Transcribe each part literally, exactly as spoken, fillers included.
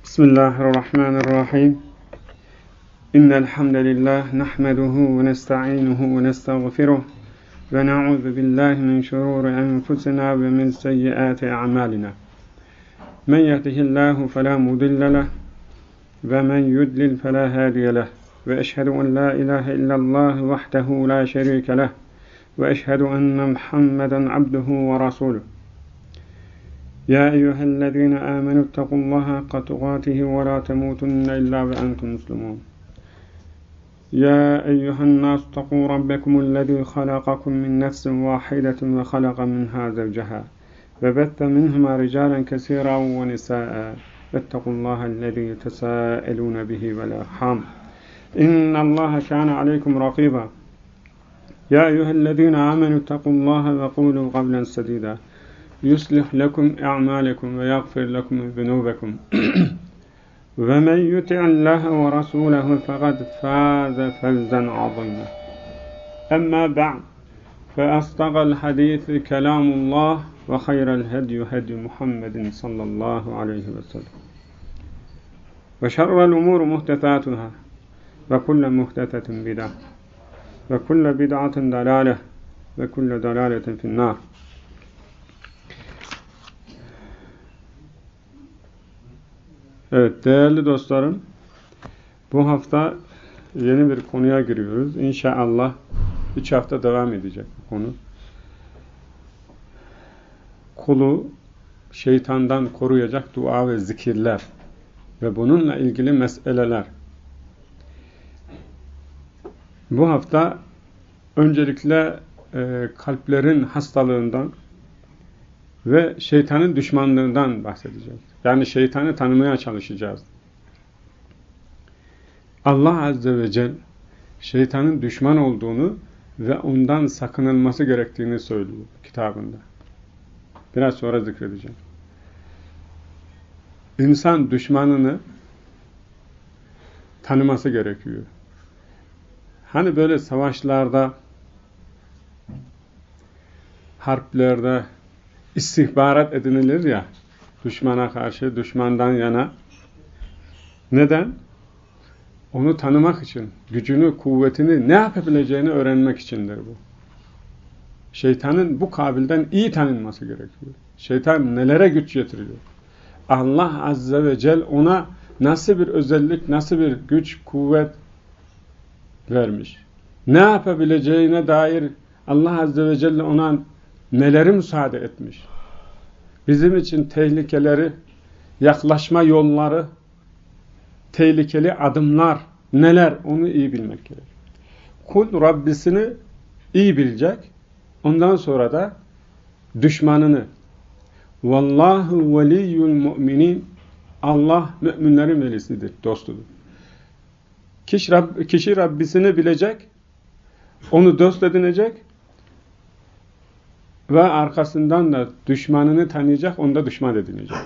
Bismillahirrahmanirrahim. İnnel hamdelellahi nahmeduhu ve nestainuhu ve nestağfiruh ve na'udzu billahi min şururi enfusina ve min seyyiati a'malina. Men yehdihillahu fela mudille leh ve men yudlil fela hadiye leh. Ve eşhedü en la ilahe illallah vahdehu la şerike leh ve eşhedü enne Muhammeden abduhu ve rasuluh. Ya eyyühellezine amenü ittakullaha hakka tuqatihi ve la temutunne illa ve entum muslimun. Ya eyyühen nas ittaqu rabbekumullezî halakakum min nefsin vahidetin ve halaka minha zevceha ve bette minhuma ricalen kesiran ve nisâ'a vettekullâhellezî tesâelûne bihi vel arham. İnnallâhe kâne aleykum rakîbâ. Ya eyyühellezîne amenü ittakullaha ve kûlû kavlen sedîdâ. يُصْلِحْ لَكُمْ اَعْمَالَكُمْ وَيَغْفِرْ لَكُمْ ذُنُوبَكُمْ وَمَنْ يُطِعِ اللّٰهَ وَرَسُولَهُ فَقَدْ فَازَ فَوْزًا عَظِيمًا أَمَّا بَعْدُ فَأَصْدَقَ الْحَدِيثِ كَلَامُ اللّٰهِ وَخَيْرَ الْهَدْيِ هَدْيُ مُحَمَّدٍ صَلَّى اللّٰهُ عَلَيْهِ وَسَلَّمَ وَشَرَّ الْأُمُورِ مُحْدَثَاتُهَا وَكُلَّ مُحْدَثَةٍ بِدْعَةٌ وَكُلَّ بِدْعَةٍ ضَلَالَةٌ وَكُلَّ ضَلَالَةٍ فِي النَّارِ. Evet değerli dostlarım, bu hafta yeni bir konuya giriyoruz. İnşallah üç hafta devam edecek bu konu. Kulu şeytandan koruyacak dua ve zikirler ve bununla ilgili meseleler. Bu hafta öncelikle e, kalplerin hastalığından ve şeytanın düşmanlığından bahsedeceğiz. Yani şeytanı tanımaya çalışacağız. Allah Azze ve Celle şeytanın düşman olduğunu ve ondan sakınılması gerektiğini söylüyor kitabında. Biraz sonra zikredeceğim. İnsan düşmanını tanıması gerekiyor. Hani böyle savaşlarda, harplerde istihbarat edinilir ya, düşmana karşı, düşmandan yana. Neden? Onu tanımak için, gücünü, kuvvetini, ne yapabileceğini öğrenmek içindir bu. Şeytanın bu kabilden iyi tanınması gerekiyor. Şeytan nelere güç getiriyor? Allah Azze ve Celle ona nasıl bir özellik, nasıl bir güç, kuvvet vermiş? Ne yapabileceğine dair Allah Azze ve Celle ona neleri müsaade etmiş? Bizim için tehlikeleri, yaklaşma yolları, tehlikeli adımlar neler? Onu iyi bilmek gerek. Kul Rabbisini iyi bilecek. Ondan sonra da düşmanını. Vallahu veliyyul mu'minin. Allah müminlerin velisidir, dostudur. Kişi, Rab, kişi Rabbisini bilecek, onu dost edinecek ve arkasından da düşmanını tanıyacak, onu da düşman edinecek.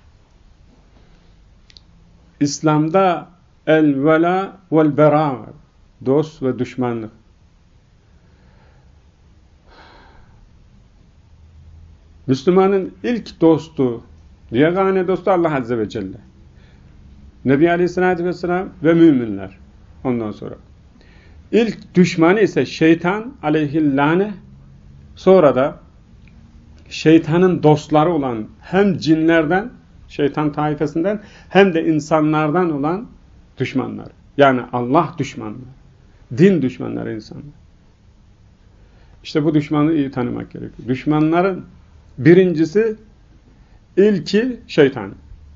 İslam'da el-vela vel-bera var. Dost ve düşmanlık. Müslümanın ilk dostu, yegane dostu Allah Azze ve Celle. Nebi Aleyhisselatü Vesselam ve müminler. Ondan sonra. İlk düşmanı ise şeytan aleyhillâne, sonra da şeytanın dostları olan hem cinlerden, şeytan taifesinden hem de insanlardan olan düşmanlar. Yani Allah düşmanları, din düşmanları insanlar. İşte bu düşmanı iyi tanımak gerekiyor. Düşmanların birincisi, ilki şeytan.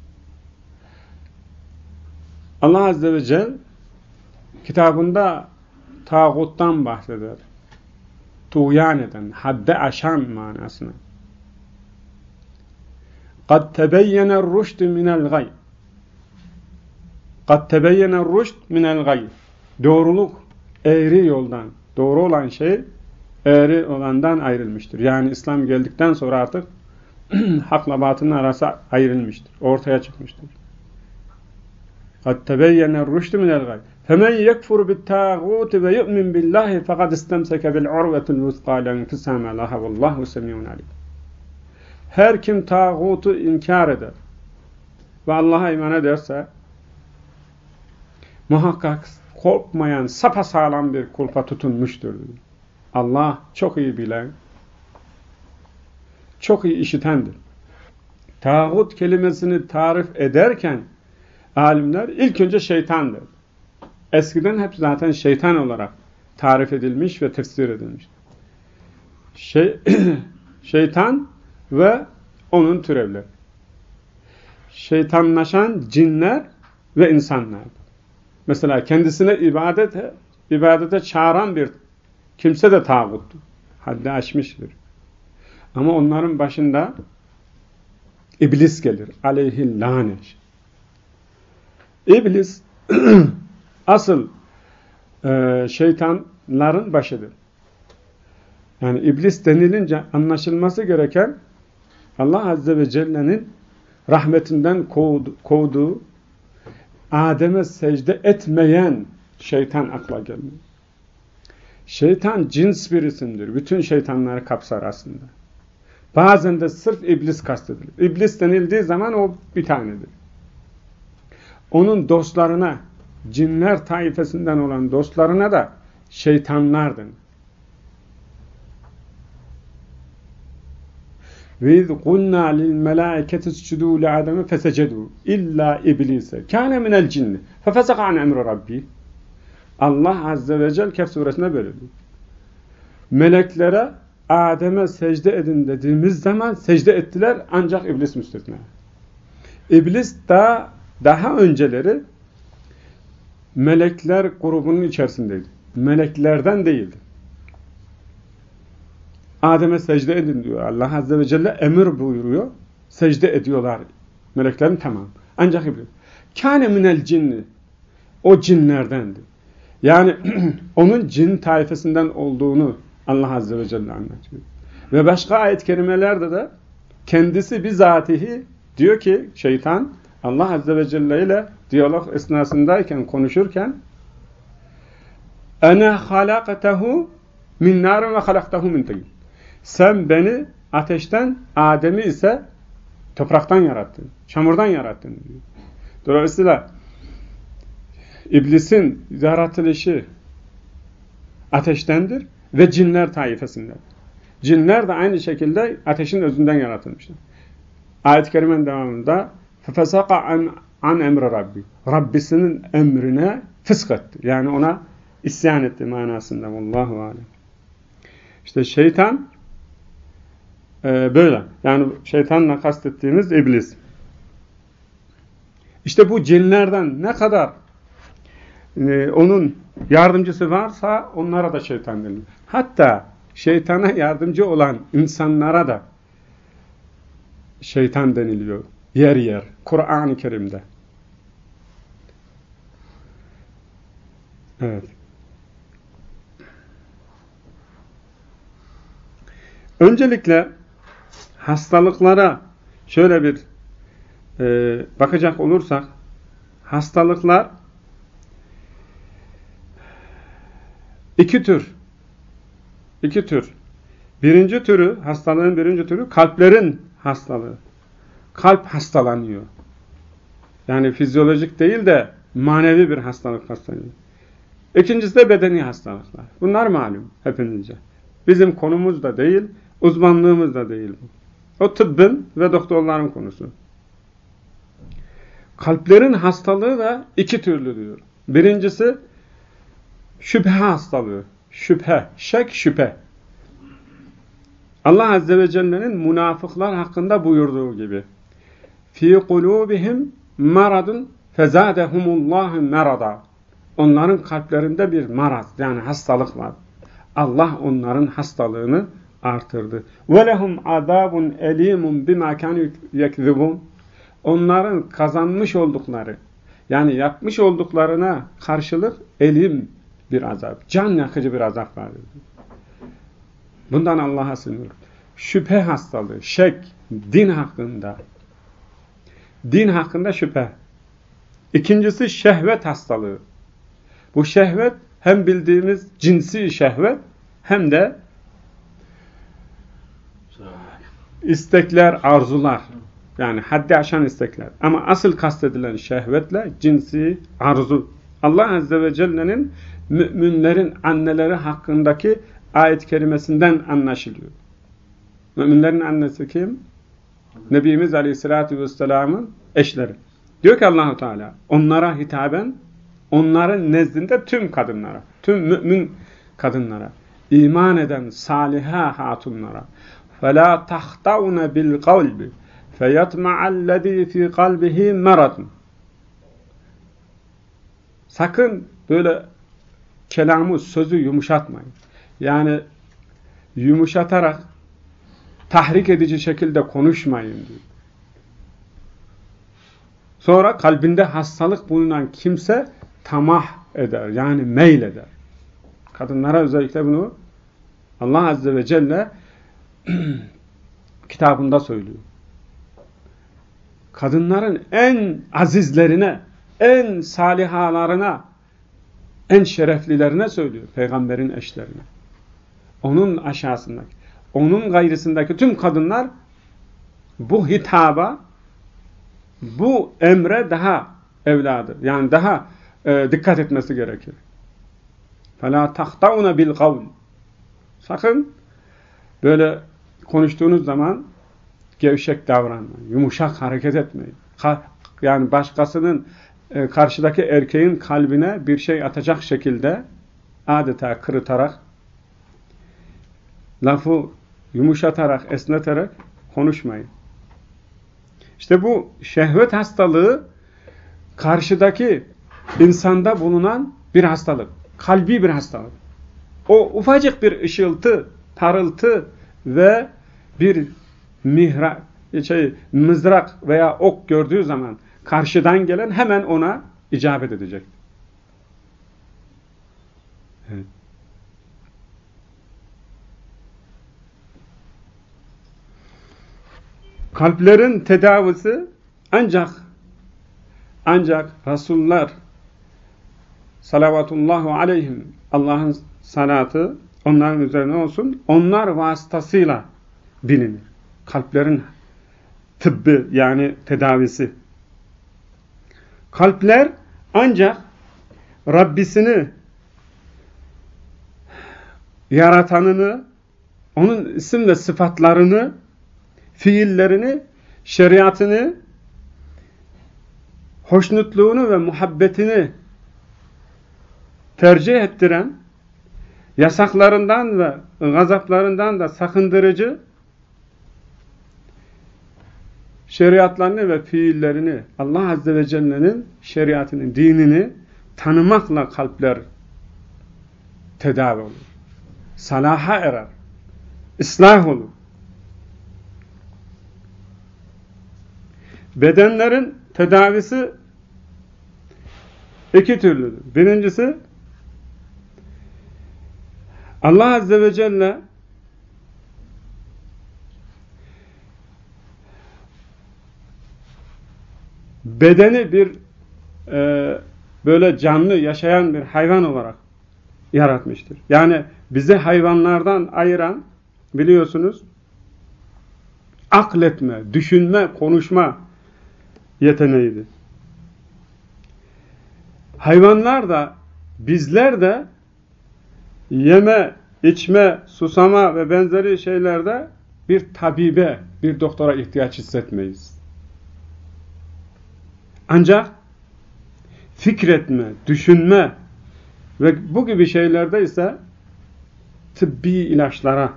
Allah Azze ve Celle kitabında tağuttan bahseder. Tuğyan eden, hadde aşan manasına. قَدْ تَبَيَّنَ الرُّشْدُ مِنَ الْغَيْ قَدْ تَبَيَّنَ الرُّشْدُ مِنَ الْغَيْ Doğruluk, eğri yoldan, doğru olan şey eğri olandan ayrılmıştır. Yani İslam geldikten sonra artık hakla batının arası ayrılmıştır. Ortaya çıkmıştır. قَدْ تَبَيَّنَ الرُّشْدُ مِنَ الْغَيْ فَمَنْ يَكْفُرُ بِالتَّاغُوتِ وَيُؤْمِنْ بِاللّٰهِ فَقَدْ اسْتَمْسَكَ بِالْعُرْوَةِ الْوُثْقَى لَا انْفِصَامَ لَهَا وَاللّٰهُ سَمِيعٌ عَلِيمٌ. Her kim tağutu inkar eder ve Allah'a iman ederse muhakkak korkmayan sapasağlam bir kulpa tutunmuştur. Allah çok iyi bilen, çok iyi işitendir. Tağut kelimesini tarif ederken alimler ilk önce şeytandır. Eskiden hep zaten şeytan olarak tarif edilmiş ve tefsir edilmiş. Şey, şeytan ve onun türevleri. Şeytanlaşan cinler ve insanlar. Mesela kendisine ibadete, ibadete çağıran bir kimse de tağuttur. Haddi aşmıştır. Ama onların başında İblis gelir. Aleyhi lanet. İblis asıl e, şeytanların başıdır. Yani iblis denilince anlaşılması gereken Allah Azze ve Celle'nin rahmetinden kovdu, kovduğu, Adem'e secde etmeyen şeytan akla gelmiyor. Şeytan cins bir isimdir. Bütün şeytanları kapsar aslında. Bazen de sırf iblis kastedilir. İblis denildiği zaman o bir tanedir. Onun dostlarına, cinler taifesinden olan dostlarına da şeytanlar denir. Ve iz kulna lil melaiketi iscudu li Adem'e fesecedu illa iblise kâne minel cinni fefesaka an emri rabbi. Allah Azze ve Celle Kehf suresinde böyle diyor. Meleklere Adem'e secde edin dediğimiz zaman secde ettiler ancak iblis müstesna. İblis daha, daha önceleri melekler grubunun içerisindeydi. Meleklerden değildi. Adem'e secde edin diyor. Allah Azze ve Celle emir buyuruyor. Secde ediyorlar. Meleklerin tamam. Ancak iblis. Kâne minel cinni. O cinlerdendi. Yani onun cin taifesinden olduğunu Allah Azze ve Celle anlatıyor. Ve başka ayet-i kerimelerde de kendisi bizatihi diyor ki şeytan Allah Azze ve Celle ile diyalog esnasındayken konuşurken ene halaktehu min narın ve halaktehu min tin. Sen beni ateşten, Adem'i ise topraktan yarattın, çamurdan yarattın diyor. Dolayısıyla İblisin yaratılışı ateştendir ve cinler taifesinden. Cinler de aynı şekilde ateşin özünden yaratılmıştır. Ayet-i kerimenin devamında فَفَسَقَ an, an emri Rabbi. Rabbisinin emrine fısk etti. Yani ona isyan etti manasında. Vallahu alem. İşte şeytan e, böyle. Yani şeytanla kastettiğimiz iblis. İşte bu cinlerden ne kadar e, onun yardımcısı varsa onlara da şeytan denilir. Hatta şeytana yardımcı olan insanlara da şeytan deniliyor. Yer yer. Kur'an-ı Kerim'de. Evet. Öncelikle hastalıklara şöyle bir e, bakacak olursak hastalıklar iki tür. İki tür. Birinci türü, hastalığın birinci türü kalplerin hastalığı. Kalp hastalanıyor. Yani fizyolojik değil de manevi bir hastalık hastalanıyor. İkincisi de bedeni hastalıklar. Bunlar malum hepinizce. Bizim konumuz da değil, uzmanlığımız da değil bu. O tıbbın ve doktorların konusu. Kalplerin hastalığı da iki türlü diyor. Birincisi şüphe hastalığı. Şüphe, şek, şüphe. Allah Azze ve Celle'nin münafıklar hakkında buyurduğu gibi fi kulubihim maradun fezadehumullahu marada. Onların kalplerinde bir maraz, yani hastalık var. Allah onların hastalığını artırdı. Ve lehum azabun elimun bima kanu yekzibun. Onların kazanmış oldukları, yani yapmış olduklarına karşılık elim bir azap, can yakıcı bir azap var. Bundan Allah'a sığınıyorum. Şüphe hastalığı, şek, din hakkında. Din hakkında şüphe. İkincisi şehvet hastalığı. Bu şehvet hem bildiğimiz cinsi şehvet hem de istekler, arzular. Yani haddi aşan istekler. Ama asıl kastedilen şehvetle cinsi arzu. Allah Azze ve Celle'nin müminlerin anneleri hakkındaki ayet-i kerimesinden anlaşılıyor. Müminlerin annesi kim? Nebimiz Aleyhisselatü Vesselam'ın eşleri. Diyor ki Allah-u Teala onlara hitaben, onların nezdinde tüm kadınlara, tüm mümin kadınlara, iman eden saliha hatunlara فَلَا تَخْتَوْنَ بِالْقَوْلِ فَيَطْمَعَ الَّذ۪ي ف۪ي قَلْبِهِ مَرَضٌ. Sakın böyle kelamı, sözü yumuşatmayın. Yani yumuşatarak tahrik edici şekilde konuşmayın diyor. Sonra kalbinde hastalık bulunan kimse tamah eder. Yani meyleder. Kadınlara özellikle bunu Allah Azze ve Celle kitabında söylüyor. Kadınların en azizlerine, en salihalarına, en şereflilerine söylüyor. Peygamberin eşlerine. Onun aşağısındaki, onun gayrısındaki tüm kadınlar bu hitaba, bu emre daha evladır. Yani daha e, dikkat etmesi gerekir. فَلَا تَخْتَوْنَ بِالْقَوْلِ. Sakın böyle konuştuğunuz zaman gevşek davranmayın, yumuşak hareket etmeyin. Ka yani başkasının, e, karşıdaki erkeğin kalbine bir şey atacak şekilde adeta kırıtarak, lafı yumuşatarak, esneterek konuşmayın. İşte bu şehvet hastalığı karşıdaki insanda bulunan bir hastalık. Kalbi bir hastalık. O ufacık bir ışıltı, parıltı ve bir mihra, şey, mızrak veya ok gördüğü zaman karşıdan gelen hemen ona icabet edecek. Evet. Kalplerin tedavisi ancak ancak Resuller salavatullahu aleyhim, Allah'ın salatı onların üzerine olsun, onlar vasıtasıyla bilinir. Kalplerin tıbbı yani tedavisi. Kalpler ancak Rabbisini, yaratanını, onun isim ve sıfatlarını, fiillerini, şeriatını, hoşnutluğunu ve muhabbetini tercih ettiren, yasaklarından ve gazaplarından da sakındırıcı şeriatlarını ve fiillerini, Allah Azze ve Celle'nin şeriatını, dinini tanımakla kalpler tedavi olur. Salaha erer. ıslah olur. Bedenlerin tedavisi iki türlüdür. Birincisi, Allah Azze ve Celle bedeni bir e, böyle canlı, yaşayan bir hayvan olarak yaratmıştır. Yani bizi hayvanlardan ayıran, biliyorsunuz, akletme, düşünme, konuşma yeteneğidir. Hayvanlar da, bizler de yeme, içme, susama ve benzeri şeylerde bir tabibe, bir doktora ihtiyaç hissetmeyiz. Ancak fikretme, düşünme ve bu gibi şeylerde ise tıbbi ilaçlara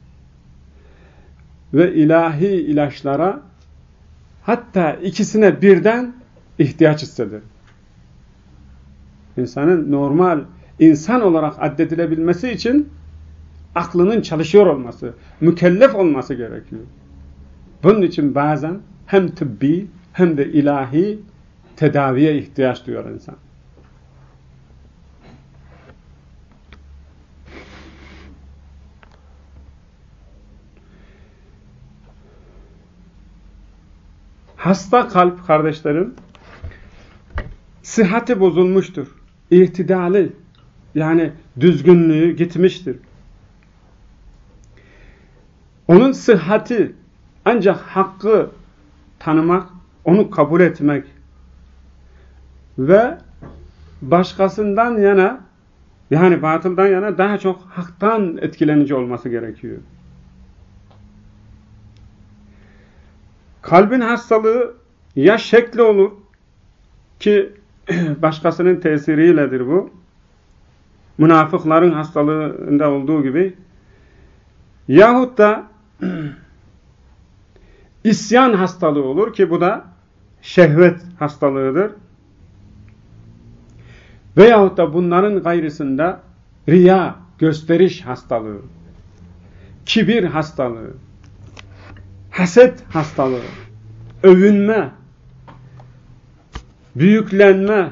ve ilahi ilaçlara, hatta ikisine birden ihtiyaç hisseder. İnsanın normal insan olarak addedilebilmesi için aklının çalışıyor olması, mükellef olması gerekiyor. Bunun için bazen hem tıbbi hem de ilahi tedaviye ihtiyaç duyuyor insan. Hasta kalp, kardeşlerim, sıhhati bozulmuştur. İhtidali, yani düzgünlüğü gitmiştir. Onun sıhhati ancak hakkı tanımak, onu kabul etmek ve başkasından yana, yani batıldan yana daha çok haktan etkilenici olması gerekiyor. Kalbin hastalığı ya şekli olur ki başkasının tesiriyledir bu. Münafıkların hastalığında olduğu gibi. Yahut da isyan hastalığı olur ki bu da şehvet hastalığıdır. Veyahut da bunların gayrısında riya, gösteriş hastalığı, kibir hastalığı, haset hastalığı, övünme, büyüklenme,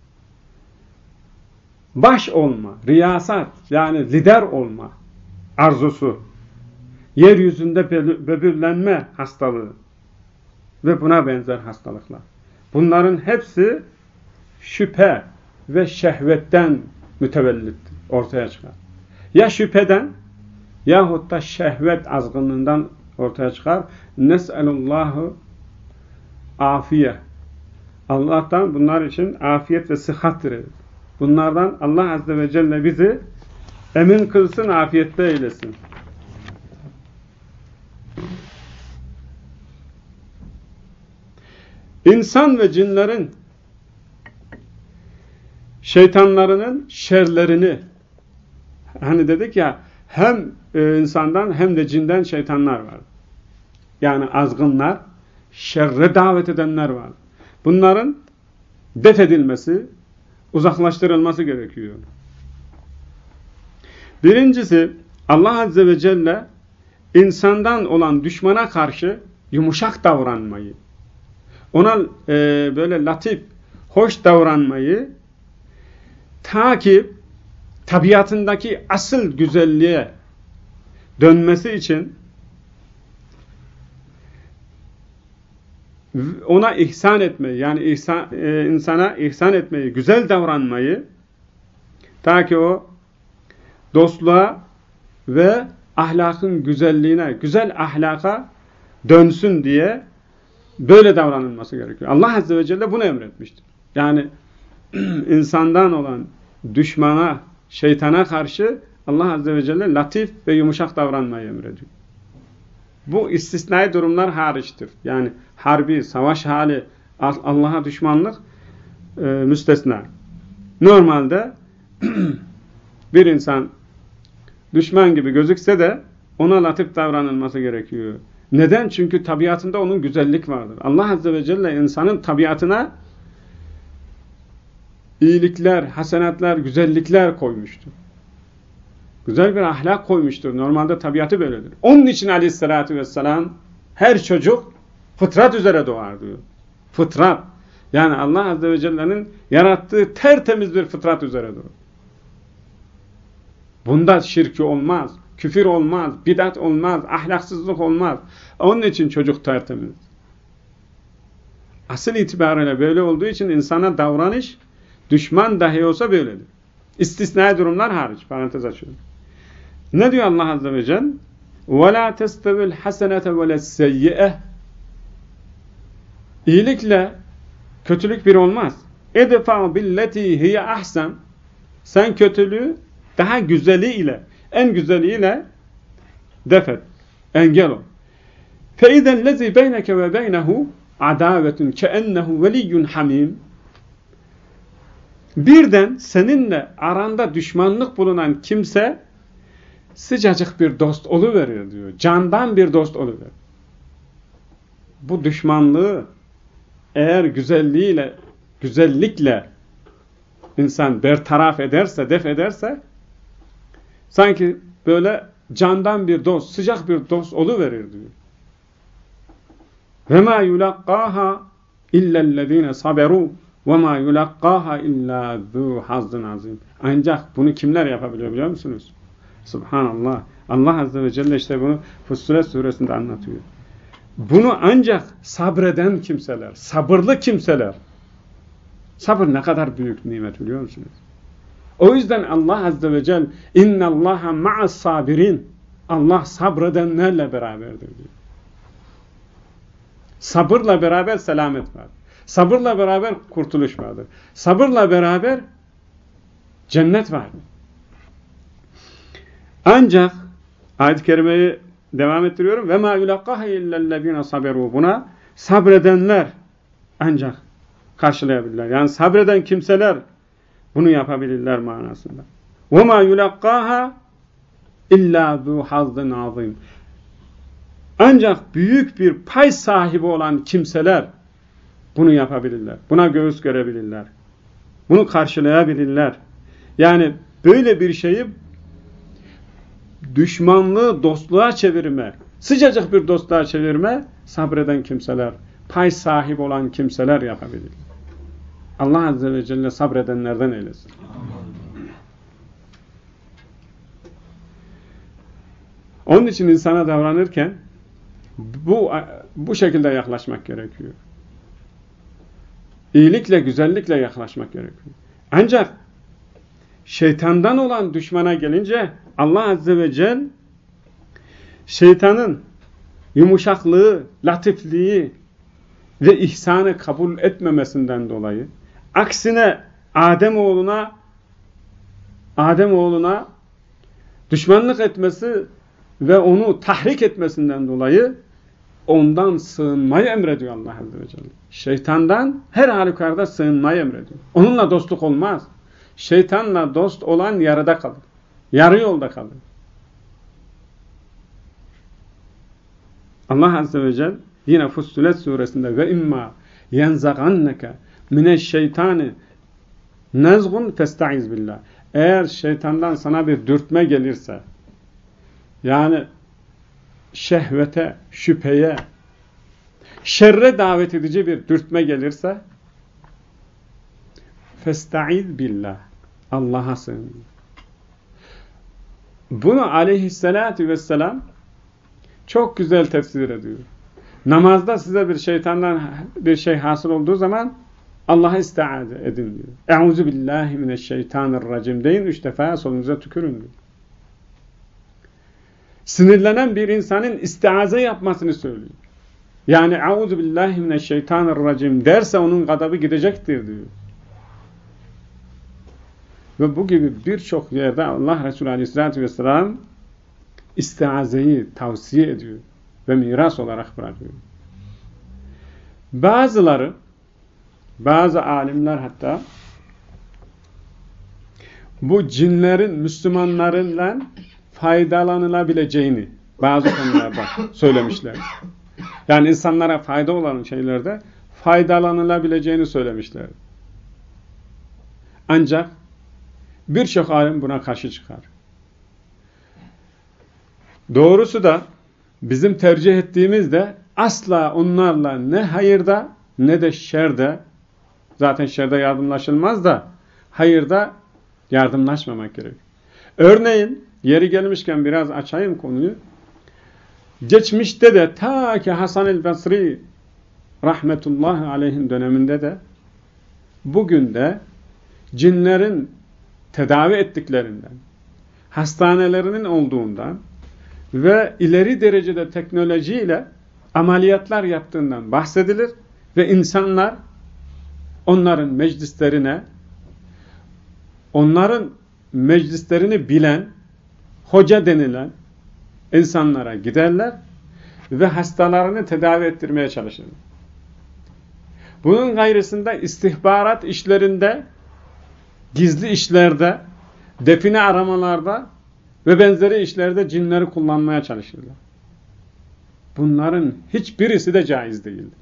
baş olma, riyasat yani lider olma arzusu, yeryüzünde böbürlenme hastalığı ve buna benzer hastalıklar. Bunların hepsi şüphe ve şehvetten mütevellit ortaya çıkar. Ya şüpheden yahut da şehvet azgınlığından ortaya çıkar. Nes'elullahu afiye. Allah'tan bunlar için afiyet ve sıhhat dileriz. Bunlardan Allah Azze ve Celle bizi emin kılsın, afiyette eylesin. İnsan ve cinlerin şeytanlarının şerlerini, hani dedik ya, hem insandan hem de cinden şeytanlar var. Yani azgınlar, şerre davet edenler var. Bunların def edilmesi, uzaklaştırılması gerekiyor. Birincisi, Allah Azze ve Celle insandan olan düşmana karşı yumuşak davranmayı, ona e, böyle latif, hoş davranmayı, ta ki tabiatındaki asıl güzelliğe dönmesi için ona ihsan etmeyi, yani ihsan, e, insana ihsan etmeyi, güzel davranmayı, ta ki o dostluğa ve ahlakın güzelliğine, güzel ahlaka dönsün diye böyle davranılması gerekiyor. Allah Azze ve Celle bunu emretmiştir. Yani insandan olan düşmana, şeytana karşı Allah Azze ve Celle latif ve yumuşak davranmayı emrediyor. Bu istisnai durumlar hariçtir. Yani harbi, savaş hali, Allah'a düşmanlık e, müstesna. Normalde bir insan düşman gibi gözükse de ona latif davranılması gerekiyor. Neden? Çünkü tabiatında onun güzellik vardır. Allah Azze ve Celle insanın tabiatına iyilikler, hasenatlar, güzellikler koymuştur. Güzel bir ahlak koymuştur. Normalde tabiatı böyledir. Onun için aleyhissalatü vesselam her çocuk fıtrat üzere doğar diyor. Fıtrat. Yani Allah Azze ve Celle'nin yarattığı tertemiz bir fıtrat üzere doğar. Bunda şirki olmaz, küfür olmaz, bidat olmaz, ahlaksızlık olmaz. Onun için çocuk tertemiz. Asıl itibariyle böyle olduğu için insana davranış, düşman dahi olsa böyledir. İstisnai durumlar hariç. Parantez açıyorum. Ne diyor Allah Azze ve Celle? وَلَا تَسْتَوِ الْحَسَنَةَ وَلَا السَّيِّئَةِ İyilikle kötülük bir olmaz. اَدْفَعُ بِالَّتِي هِيَ أَحْسَنُ Sen kötülüğü daha güzeliyle, en güzeliyle def et, engel ol. فَاِذَا الَّذِي بَيْنَكَ وَبَيْنَهُ عَدَاوَةٌ كَأَنَّهُ وَلِيٌّ حَمِيمٌ Birden seninle aranda düşmanlık bulunan kimse sıcacık bir dost oluveriyor diyor. Candan bir dost oluveriyor. Bu düşmanlığı eğer güzelliğiyle, güzellikle insan bertaraf ederse, def ederse sanki böyle candan bir dost, sıcak bir dost oluverir diyor. وَمَا يُلَقَّاهَا اِلَّا الَّذ۪ينَ صَبَرُوا وَمَا يُلَقَّاهَا اِلَّا ذُو حَظٍ azim. Ancak bunu kimler yapabiliyor biliyor musunuz? Subhanallah. Allah Azze ve Celle işte bunu Fussilet suresinde anlatıyor. Bunu ancak sabreden kimseler, sabırlı kimseler. Sabır ne kadar büyük nimet biliyor musunuz? O yüzden Allah Azze ve Celle اِنَّ اللّٰهَ مَعَ الصَّابِرِينَ Allah sabredenlerle beraberdir diyor. Sabırla beraber selamet var. Sabırla beraber kurtuluş vardır. Sabırla beraber cennet var. Ancak ayet-i kerimeyi devam ettiriyorum. Ve ma yulaqaha illellezine saberu. Buna sabredenler ancak karşılayabilirler. Yani sabreden kimseler bunu yapabilirler manasında. Ve ma yulaqaha illa zu hazzin azim. Ancak büyük bir pay sahibi olan kimseler bunu yapabilirler. Buna göğüs görebilirler. Bunu karşılayabilirler. Yani böyle bir şeyi düşmanlığı dostluğa çevirme, sıcacık bir dostluğa çevirme sabreden kimseler, pay sahibi olan kimseler yapabilir. Allah Azze ve Celle sabredenlerden eylesin. Onun için insana davranırken bu bu şekilde yaklaşmak gerekiyor. İyilikle, güzellikle yaklaşmak gerekiyor. Ancak şeytandan olan düşmana gelince Allah Azze ve Celle şeytanın yumuşaklığı, latifliği ve ihsanı kabul etmemesinden dolayı aksine Ademoğluna Ademoğluna düşmanlık etmesi ve onu tahrik etmesinden dolayı ondan sığınmayı emrediyor Allah Azze ve Celle. Şeytandan her halükarda sığınmayı emrediyor. Onunla dostluk olmaz. Şeytanla dost olan yarıda kalır. Yarı yolda kalır. Allah Azze ve Celle yine Fussilet suresinde ve imma yenzaganneke mineşşeytani nezgun festaiz billah. Eğer şeytandan sana bir dürtme gelirse, yani şehvete, şüpheye, şerre davet edici bir dürtme gelirse festaiz billah. Allah'a sığın. Bunu aleyhissalatü vesselam çok güzel tefsir ediyor. Namazda size bir şeytandan bir şey hasıl olduğu zaman Allah'a istiaze edin diyor. Euzu billahi mineşşeytanirracim deyin, üç defa solunuza tükürün diyor. Sinirlenen bir insanın istiaze yapmasını söylüyor. Yani euzu billahi mineşşeytanirracim derse onun gadabı gidecektir diyor. Ve bu gibi birçok yerde Allah Resulü Aleyhisselatü Vesselam istiazeyi tavsiye ediyor ve miras olarak bırakıyor. Bazıları, bazı alimler hatta bu cinlerin Müslümanlarla faydalanılabileceğini bazı konularda söylemişler. Yani insanlara fayda olan şeylerde faydalanılabileceğini söylemişler. Ancak birçok alim buna karşı çıkar. Doğrusu da bizim tercih ettiğimiz de asla onlarla ne hayırda ne de şerde, zaten şerde yardımlaşılmaz da hayırda yardımlaşmamak gerek. Örneğin yeri gelmişken biraz açayım konuyu. Geçmişte de ta ki Hasan el-Basri rahmetullahi aleyhin döneminde de bugün de cinlerin tedavi ettiklerinden, hastanelerinin olduğundan ve ileri derecede teknolojiyle ameliyatlar yaptığından bahsedilir ve insanlar onların meclislerine, onların meclislerini bilen, hoca denilen insanlara giderler ve hastalarını tedavi ettirmeye çalışırlar. Bunun gayrısında istihbarat işlerinde, gizli işlerde, define aramalarda ve benzeri işlerde cinleri kullanmaya çalışırlar. Bunların hiçbirisi de caiz değildir.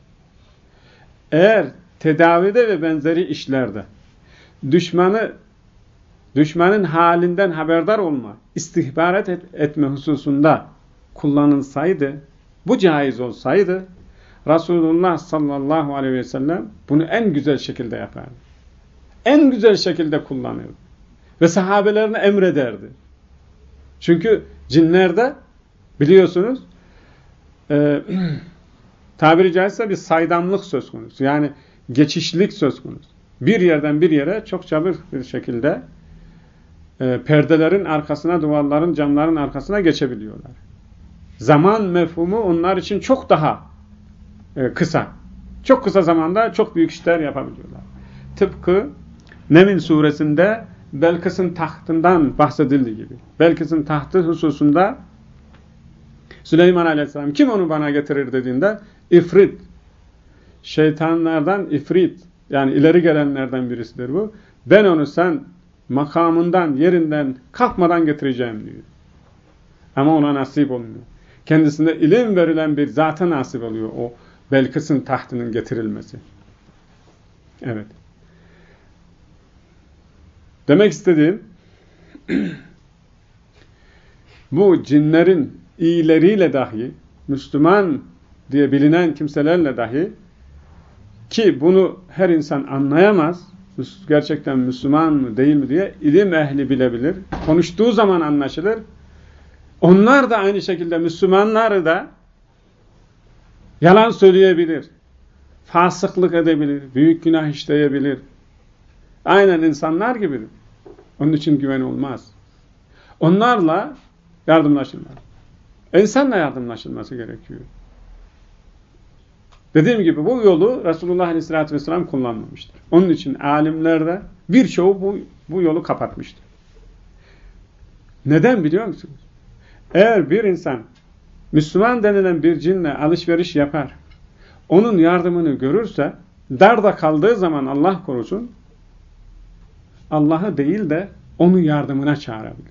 Eğer tedavide ve benzeri işlerde düşmanı düşmanın halinden haberdar olma, istihbarat et, etme hususunda kullanılsaydı, bu caiz olsaydı, Resulullah sallallahu aleyhi ve sellem bunu en güzel şekilde yapardı. En güzel şekilde kullanırdı. Ve sahabelerine emrederdi. Çünkü cinlerde biliyorsunuz e, tabiri caizse bir saydamlık söz konusu. Yani geçişlik söz konusu. Bir yerden bir yere çok çabuk bir şekilde e, perdelerin arkasına, duvarların, camların arkasına geçebiliyorlar. Zaman mefhumu onlar için çok daha e, kısa. Çok kısa zamanda çok büyük işler yapabiliyorlar. Tıpkı Neml suresinde Belkıs'ın tahtından bahsedildiği gibi. Belkıs'ın tahtı hususunda Süleyman Aleyhisselam kim onu bana getirir dediğinde ifrit, şeytanlardan ifrit, yani ileri gelenlerden birisidir bu. Ben onu sen makamından, yerinden kalkmadan getireceğim diyor. Ama ona nasip olmuyor. Kendisine ilim verilen bir zata nasip oluyor o Belkıs'ın tahtının getirilmesi. Evet. Demek istediğim bu cinlerin iyileriyle dahi, Müslüman diye bilinen kimselerle dahi, ki bunu her insan anlayamaz, gerçekten Müslüman mı değil mi diye ilim ehli bilebilir. Konuştuğu zaman anlaşılır. Onlar da aynı şekilde Müslümanları da yalan söyleyebilir, fasıklık edebilir, büyük günah işleyebilir. Aynen insanlar gibidir. Onun için güven olmaz. Onlarla yardımlaşılmaz. İnsanla yardımlaşılması gerekiyor. Dediğim gibi bu yolu Resulullah Aleyhisselatü Vesselam kullanmamıştır. Onun için alimler de birçoğu bu, bu yolu kapatmıştır. Neden biliyor musunuz? Eğer bir insan Müslüman denilen bir cinle alışveriş yapar, onun yardımını görürse, darda kaldığı zaman Allah korusun, Allah'ı değil de onu yardımına çağırabilir.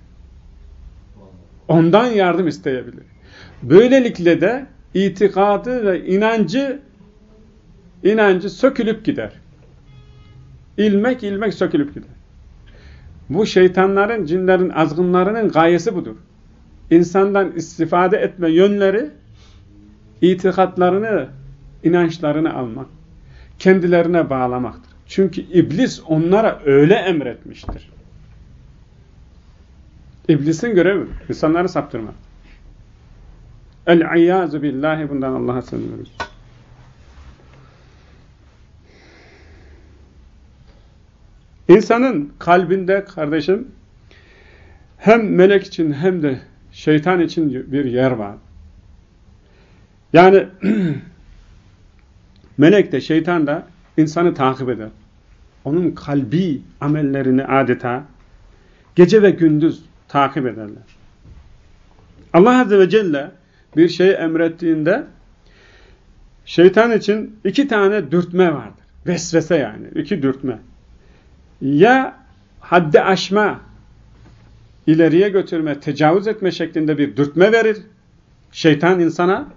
Ondan yardım isteyebilir. Böylelikle de itikadı ve inancı inancı sökülüp gider. İlmek ilmek sökülüp gider. Bu şeytanların, cinlerin, azgınlarının gayesi budur. İnsandan istifade etme yönleri, itikatlarını, inançlarını almak, kendilerine bağlamaktır. Çünkü iblis onlara öyle emretmiştir. İblisin görevi, insanları saptırmak. El-İyyâzu billahi, bundan Allah'a sığınıyoruz. İnsanın kalbinde kardeşim hem melek için hem de şeytan için bir yer var. Yani melek de şeytan da insanı takip eder. Onun kalbi amellerini adeta gece ve gündüz takip ederler. Allah Azze ve Celle bir şeyi emrettiğinde şeytan için iki tane dürtme vardır. Vesvese yani. iki dürtme. Ya haddi aşma, ileriye götürme, tecavüz etme şeklinde bir dürtme verir şeytan insana,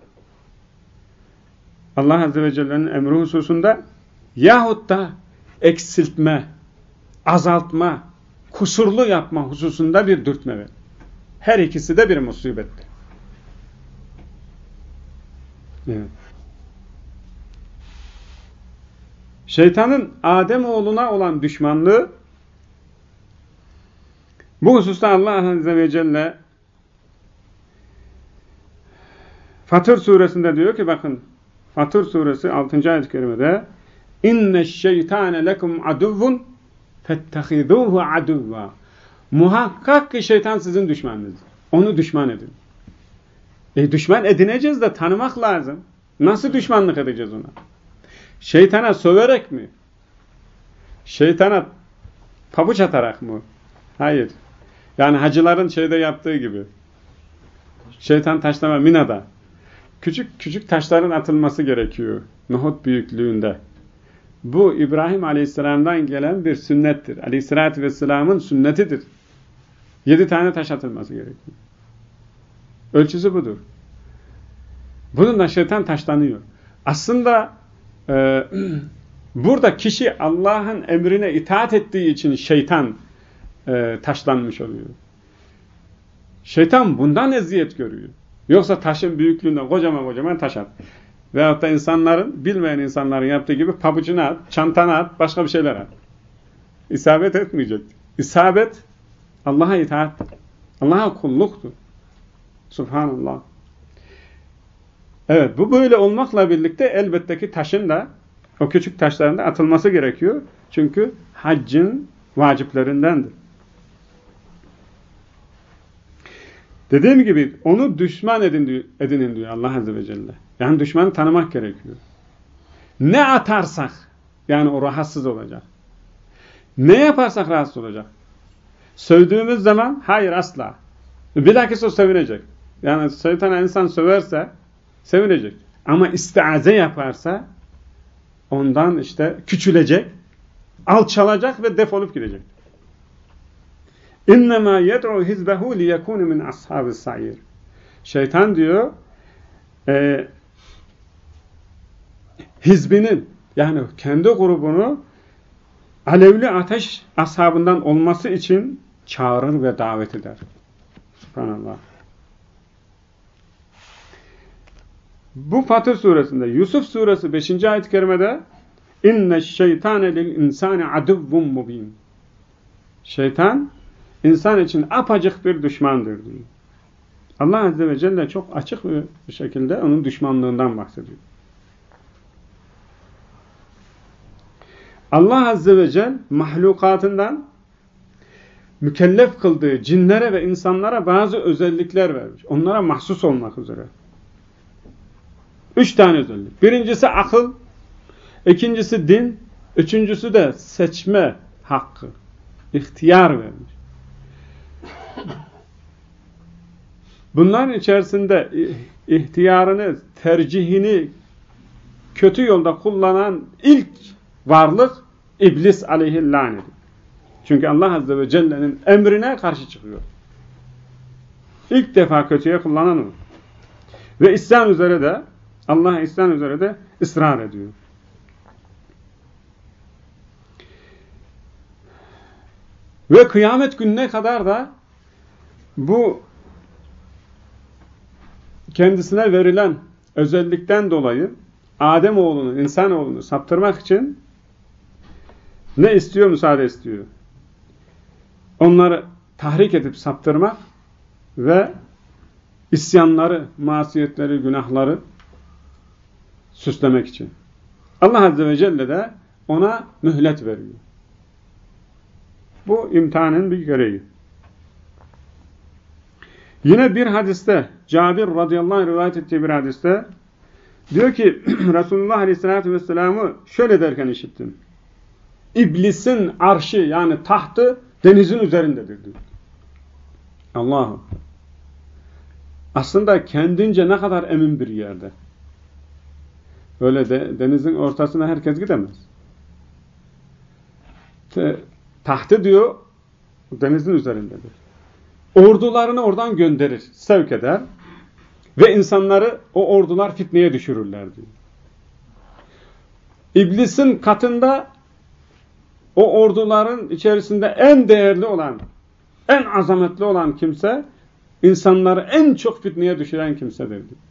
Allah Azze ve Celle'nin emri hususunda, yahut da eksiltme, azaltma, kusurlu yapma hususunda bir dürtme verir. Her ikisi de bir musibettir. Evet. Şeytanın Ademoğluna olan düşmanlığı, bu hususta Allah Azze ve Celle Fatır suresinde diyor ki, bakın Fatır suresi altıncı ayet-i kerimede, İnneşşeytâne lekum aduvvun fettehidûhu aduvva. Muhakkak ki şeytan sizin düşmanınızdır. Onu düşman edin. E düşman edineceğiz de tanımak lazım. Nasıl düşmanlık edeceğiz ona? Şeytana söverek mi? Şeytana pabuç atarak mı? Hayır. Yani hacıların şeyde yaptığı gibi. Şeytan taşlama Mina'da. Küçük küçük taşların atılması gerekiyor. Nohut büyüklüğünde. Bu İbrahim Aleyhisselam'dan gelen bir sünnettir. Aleyhisselatü Vesselam'ın sünnetidir. Yedi tane taş atılması gerekiyor. Ölçüsü budur. Bununla şeytan taşlanıyor. Aslında e, burada kişi Allah'ın emrine itaat ettiği için şeytan e, taşlanmış oluyor. Şeytan bundan eziyet görüyor. Yoksa taşın büyüklüğünde kocaman kocaman taş at. Veyahut da insanların, bilmeyen insanların yaptığı gibi pabucunu at, çantana at, başka bir şeyler at. İsabet etmeyecek. İsabet Allah'a itaattir. Allah'a kulluktur. Subhanallah. Evet, bu böyle olmakla birlikte elbette ki taşın da, o küçük taşların da atılması gerekiyor. Çünkü haccın vaciplerindendir. Dediğim gibi onu düşman edin diyor, edinin diyor Allah Azze ve Celle. Yani düşmanı tanımak gerekiyor. Ne atarsak yani o rahatsız olacak. Ne yaparsak rahatsız olacak. Sövdüğümüz zaman hayır asla. Bilakis o sevinecek. Yani şeytana insan söverse sevinecek. Ama istiaze yaparsa ondan işte küçülecek, alçalacak ve defolup gidecek. İnnemâ yed'u hizbehu liyekûne min ashabis sa'ir. Şeytan diyor e, hizbinin yani kendi grubunu alevli ateş ashabından olması için çağırır ve davet eder. Subhanallah. Bu Fatır suresinde, Yusuf suresi beşinci ayet-i kerimede inne şeytane lil insani aduvvun mubin. Şeytan insan için apacık bir düşmandır diyor. Allah Azze ve Celle çok açık bir şekilde onun düşmanlığından bahsediyor. Allah Azze ve Celle mahlukatından mükellef kıldığı cinlere ve insanlara bazı özellikler vermiş. Onlara mahsus olmak üzere. Üç tane özellik. Birincisi akıl, ikincisi din, üçüncüsü de seçme hakkı, ihtiyar vermiş. Bunların içerisinde ihtiyarını, tercihini kötü yolda kullanan ilk varlık İblis aleyhillânedir. Çünkü Allah Azze ve Celle'nin emrine karşı çıkıyor. İlk defa kötüye kullanan o. Ve isyan üzere de Allah isyan üzere de ısrar ediyor. Ve kıyamet gününe kadar da bu kendisine verilen özellikten dolayı Ademoğlunu, insanoğlunu saptırmak için ne istiyor? Müsaade istiyor. Onları tahrik edip saptırmak ve isyanları, masiyetleri, günahları süslemek için. Allah Azze ve Celle de ona mühlet veriyor. Bu imtihanın bir gereği. Yine bir hadiste, Cabir radıyallahu anh rivayet ettiği bir hadiste diyor ki Resulullah aleyhissalatü vesselam'ı şöyle derken işittim. İblisin arşı yani tahtı denizin üzerindedir diyor. Allah'ım. Aslında kendince ne kadar emin bir yerde. Öyle de denizin ortasına herkes gidemez. Tahtı diyor denizin üzerindedir. Ordularını oradan gönderir, sevk eder ve insanları o ordular fitneye düşürürler diyor. İblisin katında o orduların içerisinde en değerli olan, en azametli olan kimse, insanları en çok fitneye düşüren kimsedir diyor.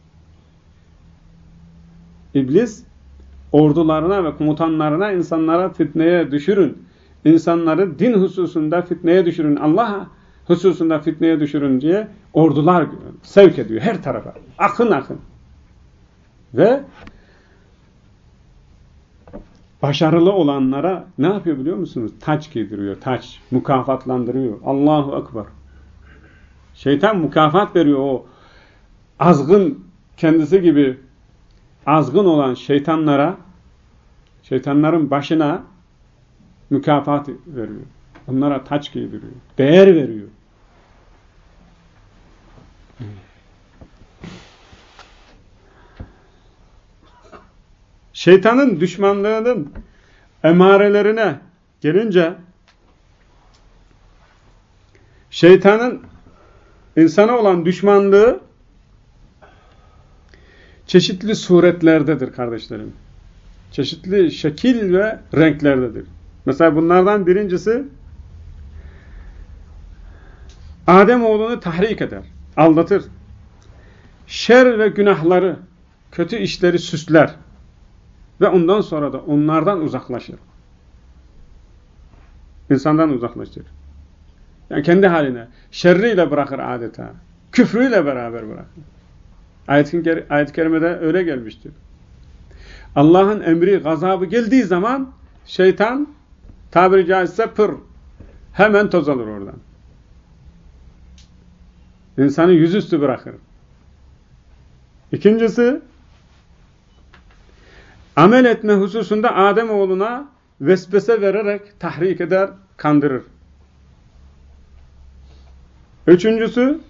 İblis, ordularına ve komutanlarına insanlara fitneye düşürün, insanları din hususunda fitneye düşürün, Allah hususunda fitneye düşürün diye ordular sevk ediyor her tarafa. Akın akın. Ve başarılı olanlara ne yapıyor biliyor musunuz? Taç giydiriyor, taç. Mükafatlandırıyor. Allahu Ekber. Şeytan mükafat veriyor o azgın, kendisi gibi azgın olan şeytanlara, şeytanların başına mükafat veriyor. Onlara taç giydiriyor. Değer veriyor. Şeytanın düşmanlığının emarelerine gelince şeytanın insana olan düşmanlığı çeşitli suretlerdedir kardeşlerim. Çeşitli şekil ve renklerdedir. Mesela bunlardan birincisi Ademoğlunu tahrik eder, aldatır. Şer ve günahları, kötü işleri süsler ve ondan sonra da onlardan uzaklaşır. İnsandan uzaklaşır. Yani kendi haline, şerriyle bırakır adeta. Küfrüyle beraber bırakır. Ayet-i ayet kerimede öyle gelmiştir. Allah'ın emri, gazabı geldiği zaman şeytan tabiri caizse pır. Hemen toz alır oradan. İnsanı yüzüstü bırakır. İkincisi amel etme hususunda Ademoğluna vesvese vererek tahrik eder, kandırır. Üçüncüsü,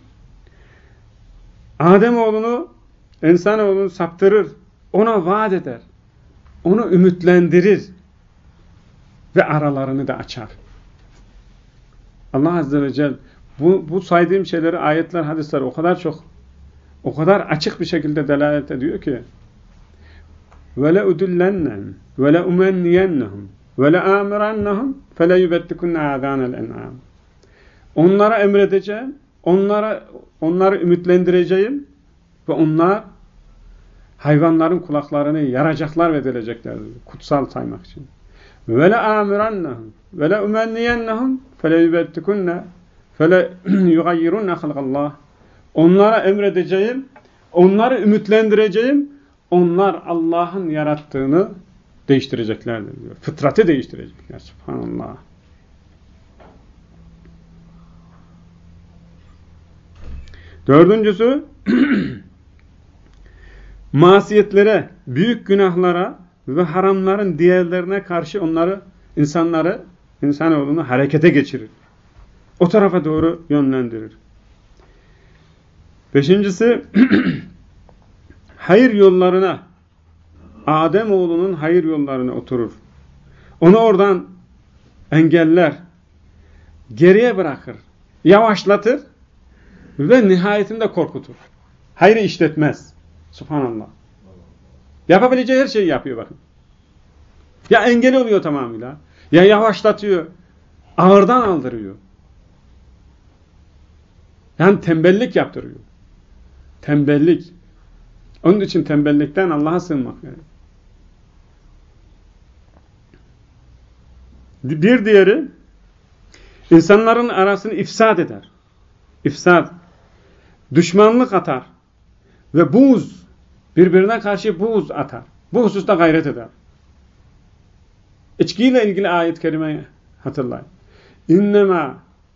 Ademoğlunu, insanoğlunu saptırır, ona vaat eder, onu ümitlendirir ve aralarını da açar. Allah Azze ve Celle bu, bu saydığım şeyleri, ayetler, hadisler o kadar çok, o kadar açık bir şekilde delalet ediyor ki وَلَاُدُلَّنَّهُمْ وَلَاُمَنِّيَنَّهُمْ وَلَاَمِرَنَّهُمْ فَلَيُبَتِّكُنَّ آذَانَ الْاَنْعَامِ Onlara emredeceğim, onlara onları ümitlendireceğim ve onlar hayvanların kulaklarını yaracaklar ve delecekler. Kutsal saymak için. وَلَاَمِرَنَّهُمْ وَلَاُمَنِّيَنَّهُمْ فَلَيُبَتِّكُنَّ فَلَيُغَيِّرُنَّ خَلْقَ اللّٰهِ Onlara emredeceğim, onları ümitlendireceğim, onlar Allah'ın yarattığını değiştireceklerdir diyor. Fıtratı değiştirecekler. Subhanallah. Dördüncüsü, masiyetlere, büyük günahlara ve haramların diğerlerine karşı onları, insanları, insanoğlunu harekete geçirir. O tarafa doğru yönlendirir. Beşincisi, hayır yollarına, Ademoğlunun hayır yollarına oturur. Onu oradan engeller, geriye bırakır, yavaşlatır ve nihayetinde korkutur. Hayrı işletmez. Subhanallah. Yapabileceği her şeyi yapıyor bakın. Ya engel oluyor tamamıyla, ya yavaşlatıyor, ağırdan aldırıyor. Yani tembellik yaptırıyor. Tembellik. Onun için tembellikten Allah'a sığınmak gerekir. Bir diğeri, insanların arasını ifsad eder. İfsad. Düşmanlık atar. Ve buğz. Birbirine karşı buğz atar. Bu hususta gayret eder. İçkiyle ilgili ayet-i kerimeyi hatırlayın. İnnemâ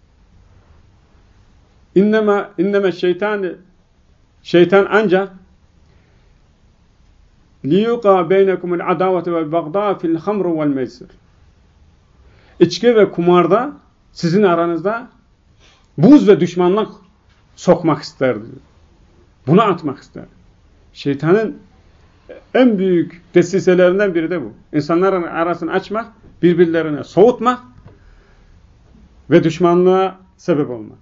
İnnemâ inneme şeytan şeytan ancak liyuqa beynekumul adavete vel bagda fil hamru vel meysir. İçki ve kumarda sizin aranızda buz ve düşmanlık sokmak ister diyor. Bunu atmak ister. Şeytanın en büyük desiselerinden biri de bu. İnsanların arasını açmak, birbirlerine soğutmak ve düşmanlığa sebep olmak.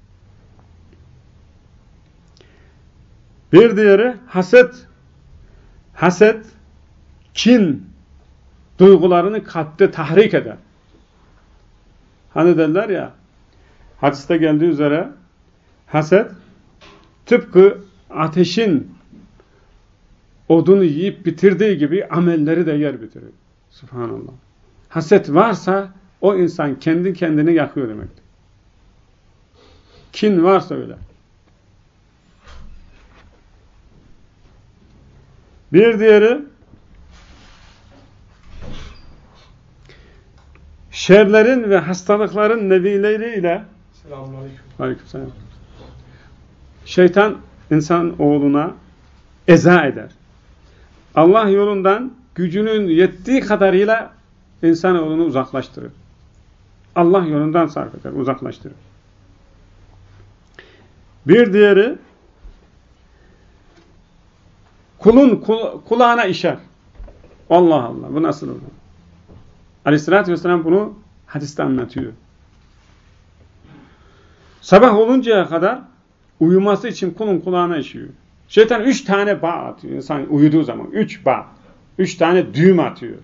Bir diğeri haset. Haset, kin duygularını kalpte tahrik eder. Hani derler ya, hadiste geldiği üzere haset tıpkı ateşin odunu yiyip bitirdiği gibi amelleri de yer bitirir. Subhanallah. Haset varsa o insan kendi kendini yakıyor demektir. Kin varsa öyle. Bir diğeri şerlerin ve hastalıkların nevileriyle Aleykümselam. Şeytan insan oğluna eza eder. Allah yolundan gücünün yettiği kadarıyla insanoğlunu uzaklaştırır. Allah yolundan sarf eder, uzaklaştırır. Bir diğeri kulun kul, kulağına işer. Allah Allah, bu nasıl olur? Aleyhissalatü vesselam bunu hadiste anlatıyor. Sabah oluncaya kadar uyuması için kulun kulağına işiyor. Şeytan üç tane bağ atıyor. İnsan uyuduğu zaman üç bağ. Üç tane düğüm atıyor.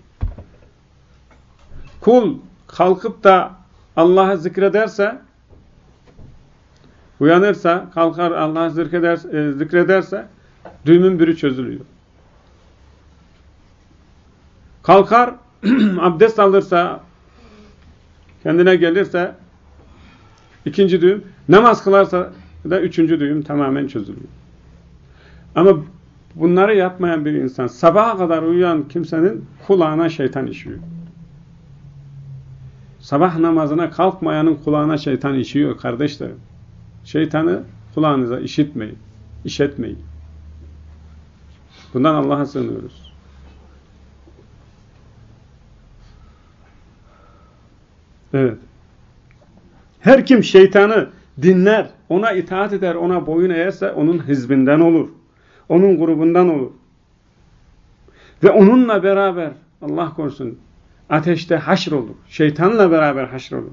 Kul kalkıp da Allah'ı zikrederse, uyanırsa, kalkar Allah'ı zikrederse, zikrederse düğümün biri çözülüyor. Kalkar, abdest alırsa, kendine gelirse ikinci düğüm, namaz kılarsa da üçüncü düğüm tamamen çözülüyor. Ama bunları yapmayan bir insan, sabaha kadar uyuyan kimsenin kulağına şeytan işiyor. Sabah namazına kalkmayanın kulağına şeytan işiyor kardeşlerim. Şeytanı kulağınıza işitmeyin, işitmeyin. Bundan Allah'a sığınıyoruz. Evet. Her kim şeytanı dinler, ona itaat eder, ona boyun eğerse onun hizbinden olur. Onun grubundan olur. Ve onunla beraber, Allah korusun, ateşte haşr olur. Şeytanla beraber haşr olur.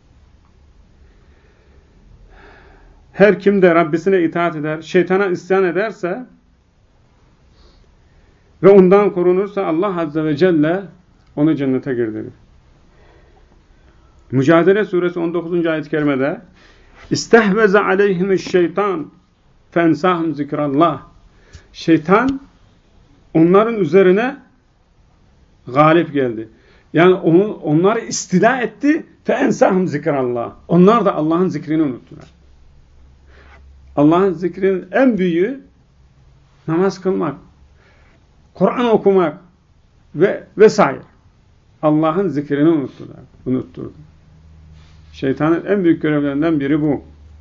Her kim de Rabbisine itaat eder, şeytana isyan ederse ve ondan korunursa Allah Azze ve Celle onu cennete girdirir. Mücadele Suresi on dokuzuncu ayet-i kerimede İstehveze aleyhimüşşeytan fensahum zikrallah. Şeytan onların üzerine galip geldi. Yani onu, onları istila etti fensahum zikrallah. Onlar da Allah'ın zikrini unuttular. Allah'ın zikrinin en büyüğü namaz kılmak, Kur'an okumak ve vesaire. Allah'ın zikrini unuttular, unutturdu. Şeytanın en büyük görevlerinden biri bu.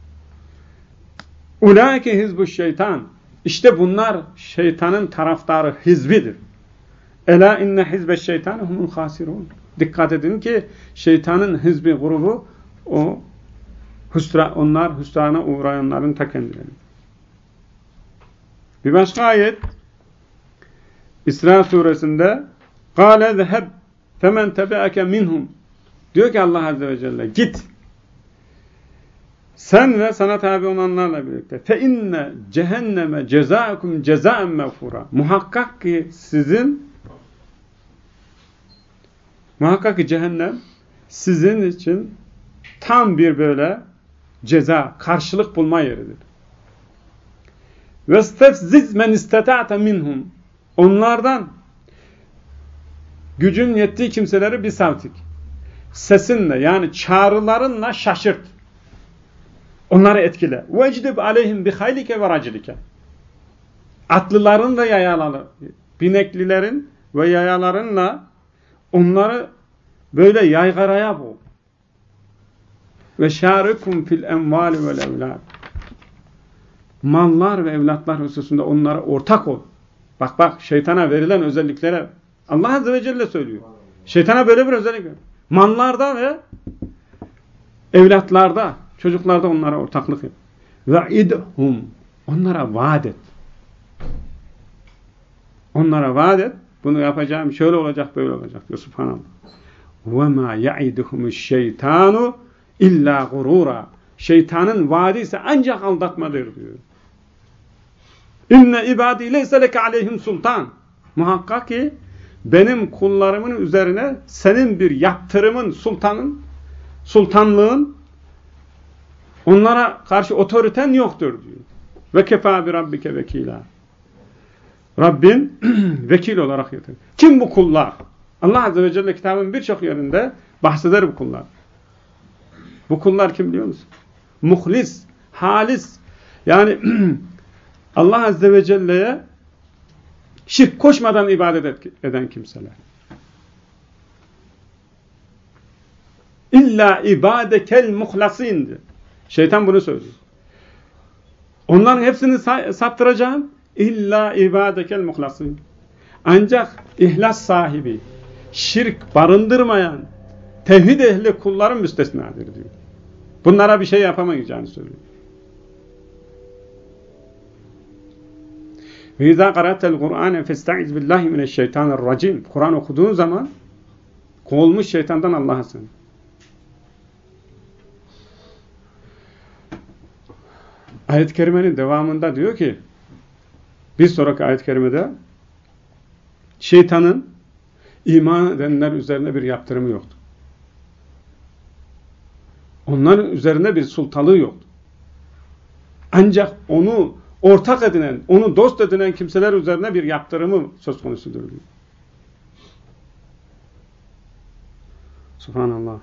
Ulaike hizbuş şeytan. İşte bunlar şeytanın taraftarı, hizbidir. Ela inne hizbeş şeytan humul hasirun. Dikkat edin ki şeytanın hizbi grubu o hüsra, onlar hüsrana uğrayanların ta kendileri. Bir başka ayet İsra suresinde قَالَ ذَهَبْ فَمَنْ تَبَعَكَ مِنْهُمْ diyor ki Allah Azze ve Celle git sen ve sana tabi olanlarla birlikte فَاِنَّ cehenneme cezâkum cezâen mevfura. Muhakkak ki sizin muhakkak ki cehennem sizin için tam bir böyle ceza, karşılık bulma yeridir. وَاسْتَفْزِزْ مَنْ اِسْتَتَعْتَ مِنْهُمْ onlardan gücün yettiği kimseleri bir savtik. Sesinle yani çağrılarınla şaşırt. Onları etkile. وَاَجْدِبْ عَلَيْهِمْ بِخَيْلِكَ وَرَجِلِكَ atlıların ve yayaları, bineklilerin ve yayalarınla onları böyle yaygaraya boğ. Ve şarikum fil envali vel evlad. Mallar ve evlatlar hususunda onlara ortak ol. Bak bak şeytana verilen özelliklere Allah Azze ve Celle söylüyor. Şeytana böyle bir özellik var. Mallarda ve evlatlarda, çocuklarda onlara ortaklık yap. Ve idhum onlara vaat et. Onlara vaat et. Bunu yapacağım şöyle olacak böyle olacak diyor Subhanallah. Ve ma ya'iduhumü'ş-şeytanu illa gurura. Şeytanın vaadi ise ancak aldatmadır diyor. İnne ibadî leyse leke aleyhim sultan. Muhakkak ki benim kullarımın üzerine senin bir yaptırımın, sultanın, sultanlığın onlara karşı otoriten yoktur diyor. Ve kefâ bi rabbike vekîlâ. Rabbin vekil olarak yeter. Kim bu kullar? Allah Azze ve Celle kitabın birçok yerinde bahseder bu kullar. Bu kullar kim biliyor musun? Muhlis, halis. Yani Allah Azze ve Celle'ye şirk koşmadan ibadet eden kimseler. İlla ibadekel muhlasin. Şeytan bunu söylüyor. Onların hepsini saptıracağım. İlla ibadekel muhlasin. Ancak ihlas sahibi, şirk barındırmayan, tevhid ehli kulların müstesnadır diyor. Bunlara bir şey yapamayacağını söylüyor. Ve izâ qara'tel Kur'âne festaiz billahi mineşşeytanirracim. Kur'an okuduğun zaman kovulmuş şeytandan Allah'a sığın. Ayet-i kerimenin devamında diyor ki bir sonraki ayet-i kerimede şeytanın iman edenler üzerine bir yaptırımı yoktu. Onların üzerine bir sultalığı yoktu. Ancak onu ortak edinen, onu dost edinen kimseler üzerine bir yaptırımı söz konusudur diyor. Subhanallah.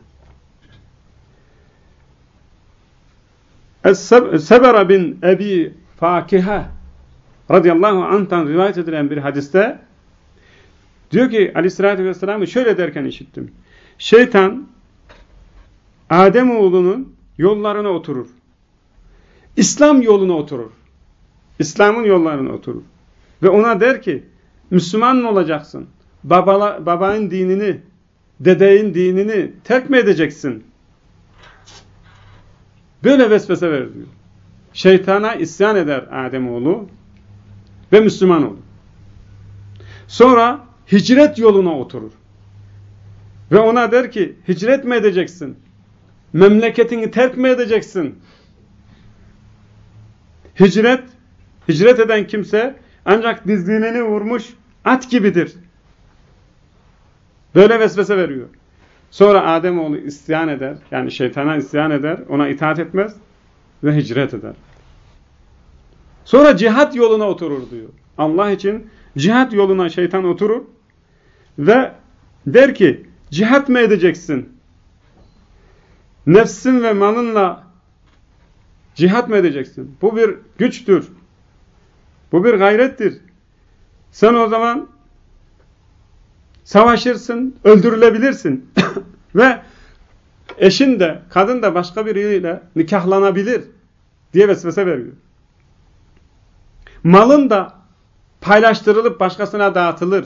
Es-Sebera bin Ebi Fakihe radıyallahu anh'tan rivayet edilen bir hadiste diyor ki aleyhissalatü vesselam'ı şöyle derken işittim. Şeytan Ademoğlunun yollarına oturur. İslam yoluna oturur. İslam'ın yollarına oturur. Ve ona der ki Müslüman mı olacaksın? Babala, babanın dinini dedeğin dinini terk mi edeceksin? Böyle vesvese verir diyor. Şeytana isyan eder Ademoğlu ve Müslüman olur. Sonra hicret yoluna oturur. Ve ona der ki, hicret mi edeceksin? Memleketini terk mi edeceksin? Hicret, hicret eden kimse ancak dizginini vurmuş at gibidir. Böyle vesvese veriyor. Sonra Ademoğlu isyan eder, yani şeytana isyan eder, ona itaat etmez ve hicret eder. Sonra cihat yoluna oturur diyor. Allah için cihat yoluna şeytan oturur ve der ki, cihat mı edeceksin? Nefsin ve malınla cihat mı edeceksin? Bu bir güçtür. Bu bir gayrettir. Sen o zaman savaşırsın, öldürülebilirsin. Ve eşin de, kadın da başka biriyle nikahlanabilir diye vesvese veriyor. Malın da paylaştırılıp başkasına dağıtılır.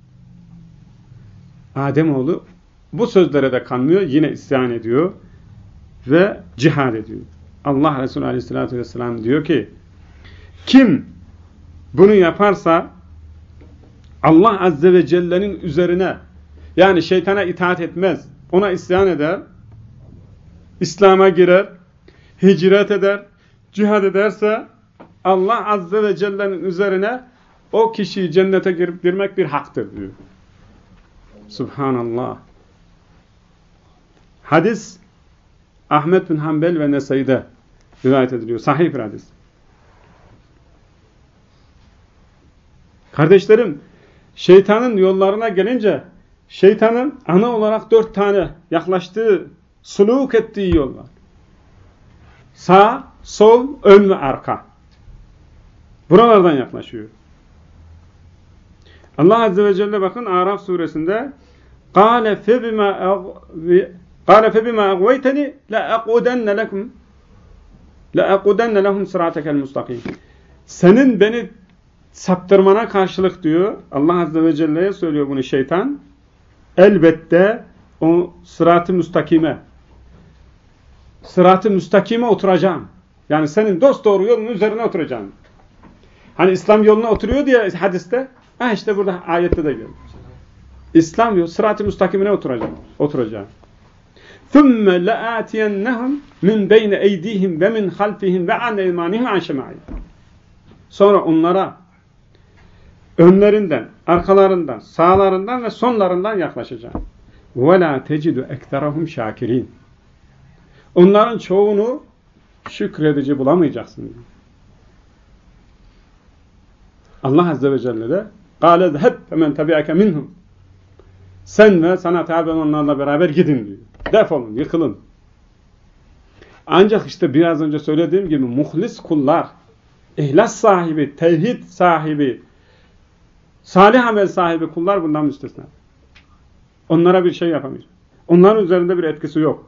Ademoğlu bu sözlere de kanmıyor, yine isyan ediyor ve cihad ediyor. Allah Resulü Aleyhisselatü Vesselam diyor ki, kim bunu yaparsa Allah Azze ve Celle'nin üzerine, yani şeytana itaat etmez, ona isyan eder, İslam'a girer, hicret eder, cihad ederse Allah Azze ve Celle'nin üzerine o kişiyi cennete girmek bir haktır diyor. Subhanallah. Hadis Ahmed bin Hanbel ve Nesai'de rivayet ediliyor. Sahih bir hadis. Kardeşlerim, şeytanın yollarına gelince şeytanın ana olarak dört tane yaklaştığı, suluk ettiği yol var. Sağ, sol, ön ve arka. Buralardan yaklaşıyor. Allah Azze ve Celle bakın Araf suresinde قَالَ فَبِمَا اَغْوَيْتَنِ لَاَقْعُدَنَّ لَكُمْ لَاَقْعُدَنَّ لَهُمْ صِرَاطَكَ الْمُسْتَقِيمِ. Senin beni saptırmana karşılık diyor, Allah Azze ve Celle'ye söylüyor bunu şeytan, elbette o sırat-ı müstakime, sırat-ı müstakime oturacağım. Yani senin dosdoğru yolun üzerine oturacağım. Hani İslam yoluna oturuyor diye hadiste, ha işte burada ayette de görüyoruz. İslam yolu sırat-ı müstakimine oturacağım. oturacağım. ثُمَّ لَآتِيَنَّهُمْ مِنْ بَيْنَ اَيْدِيهِمْ وَمِنْ خَلْفِهِمْ وَعَنْ اَيْمَانِهِمْ عَنْ شَمَائِهِمْ. Sonra onlara önlerinden, arkalarından, sağlarından ve sonlarından yaklaşacağım. وَلَا تَجِدُ اَكْتَرَهُمْ شَاكِرِينَ. Onların çoğunu şükredici bulamayacaksın. Allah Azze ve Celle de قَالَ ذَهَبْ فَمَنْ تَبِعَكَ مِنْهُمْ. Sen ve sana tabi onlarla beraber gidin diyor. Defolun, yıkılın. Ancak işte biraz önce söylediğim gibi muhlis kullar, ihlas sahibi, tevhid sahibi, salih amel sahibi kullar bundan müstesna. Onlara bir şey yapamayacak. Onların üzerinde bir etkisi yok.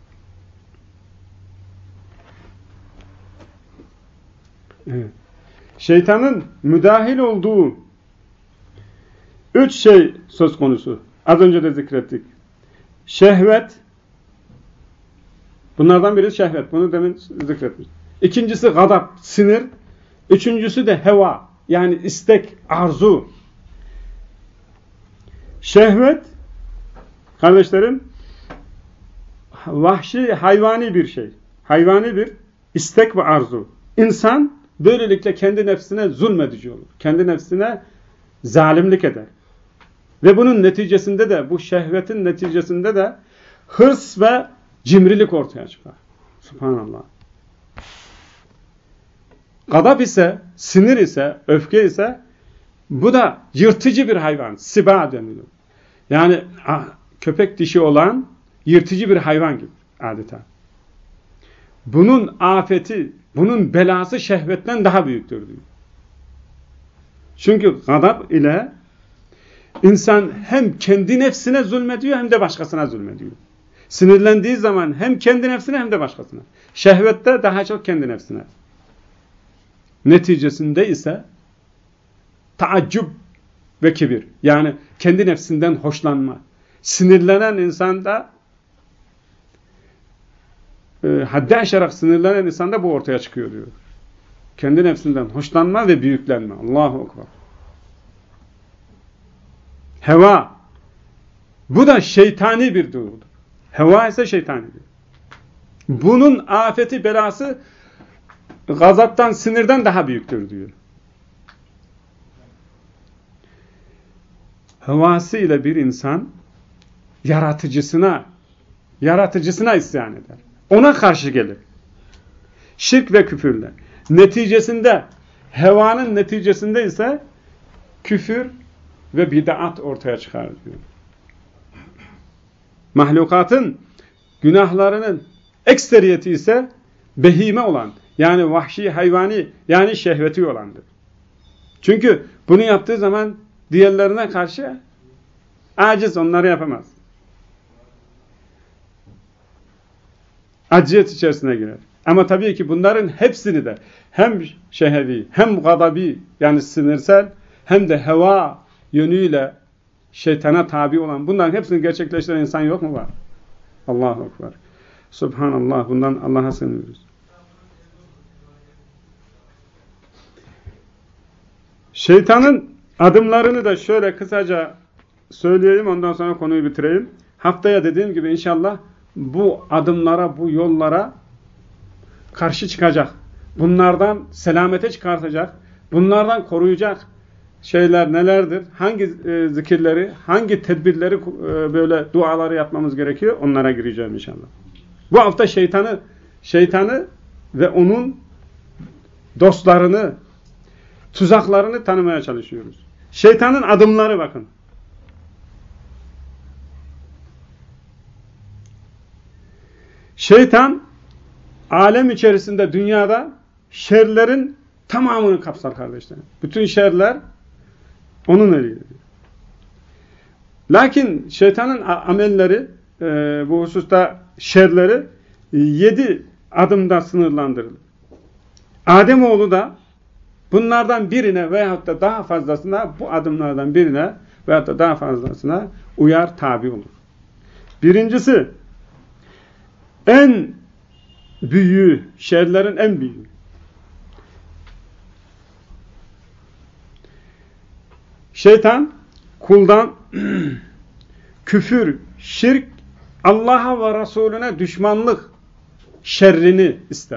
Evet. Şeytanın müdahil olduğu üç şey söz konusu. Az önce de zikrettik. Şehvet. Bunlardan biri şehvet. Bunu demin zikretmiş. İkincisi gadap, sinir. Üçüncüsü de heva. Yani istek, arzu. Şehvet, kardeşlerim, vahşi, hayvani bir şey. Hayvani bir istek ve arzu. İnsan böylelikle kendi nefsine zulmedici olur. Kendi nefsine zalimlik eder. Ve bunun neticesinde de, bu şehvetin neticesinde de hırs ve cimrilik ortaya çıkar. Subhanallah. Gadap ise, sinir ise, öfke ise bu da yırtıcı bir hayvan. Siba deniliyor. Yani köpek dişi olan yırtıcı bir hayvan gibi adeta. Bunun afeti, bunun belası şehvetten daha büyüktür diyor. Çünkü gadap ile İnsan hem kendi nefsine zulmediyor hem de başkasına zulmediyor. Sinirlendiği zaman hem kendi nefsine hem de başkasına. Şehvette daha çok kendi nefsine. Neticesinde ise taaccüp ve kibir. Yani kendi nefsinden hoşlanma. Sinirlenen insanda e, haddi aşarak sinirlenen insanda bu ortaya çıkıyor diyor. Kendi nefsinden hoşlanma ve büyüklenme. Allahu Ekber. Heva. Bu da şeytani bir duygudur. Heva ise şeytanidir. Bunun afeti, belası gazaptan, sinirden daha büyüktür diyor. Hevası ile bir insan yaratıcısına yaratıcısına isyan eder. Ona karşı gelir. Şirk ve küfürle. Neticesinde, hevanın neticesinde ise küfür ve bid'at ortaya çıkar diyor. Mahlukatın günahlarının ekseriyeti ise behime olan, yani vahşi, hayvani, yani şehveti olandır. Çünkü bunu yaptığı zaman diğerlerine karşı aciz, onları yapamaz. Acziyet içerisine girer. Ama tabii ki bunların hepsini de hem şehvi, hem gadabi, yani sinirsel, hem de heva yönüyle şeytana tabi olan, bunların hepsini gerçekleştiren insan yok mu var? Allahu Ekber. Subhanallah, bundan Allah'a sığınıyoruz. Şeytanın adımlarını da şöyle kısaca söyleyeyim, ondan sonra konuyu bitireyim. Haftaya dediğim gibi inşallah bu adımlara, bu yollara karşı çıkacak. Bunlardan selamete çıkartacak. Bunlardan koruyacak şeyler nelerdir? Hangi e, zikirleri, hangi tedbirleri, e, böyle duaları yapmamız gerekiyor? Onlara gireceğim inşallah. Bu hafta şeytanı, şeytanı ve onun dostlarını, tuzaklarını tanımaya çalışıyoruz. Şeytanın adımları bakın. Şeytan alem içerisinde, dünyada şerlerin tamamını kapsar kardeşlerim. Bütün şerler onun eliyle. Lakin şeytanın amelleri, e, bu hususta şerleri yedi adımda sınırlandırılır. Ademoğlu da bunlardan birine veyahut da daha fazlasına, bu adımlardan birine veyahut da daha fazlasına uyar, tabi olur. Birincisi, en büyüğü, şerlerin en büyüğü. Şeytan kuldan küfür, şirk, Allah'a ve Resulüne düşmanlık şerrini ister.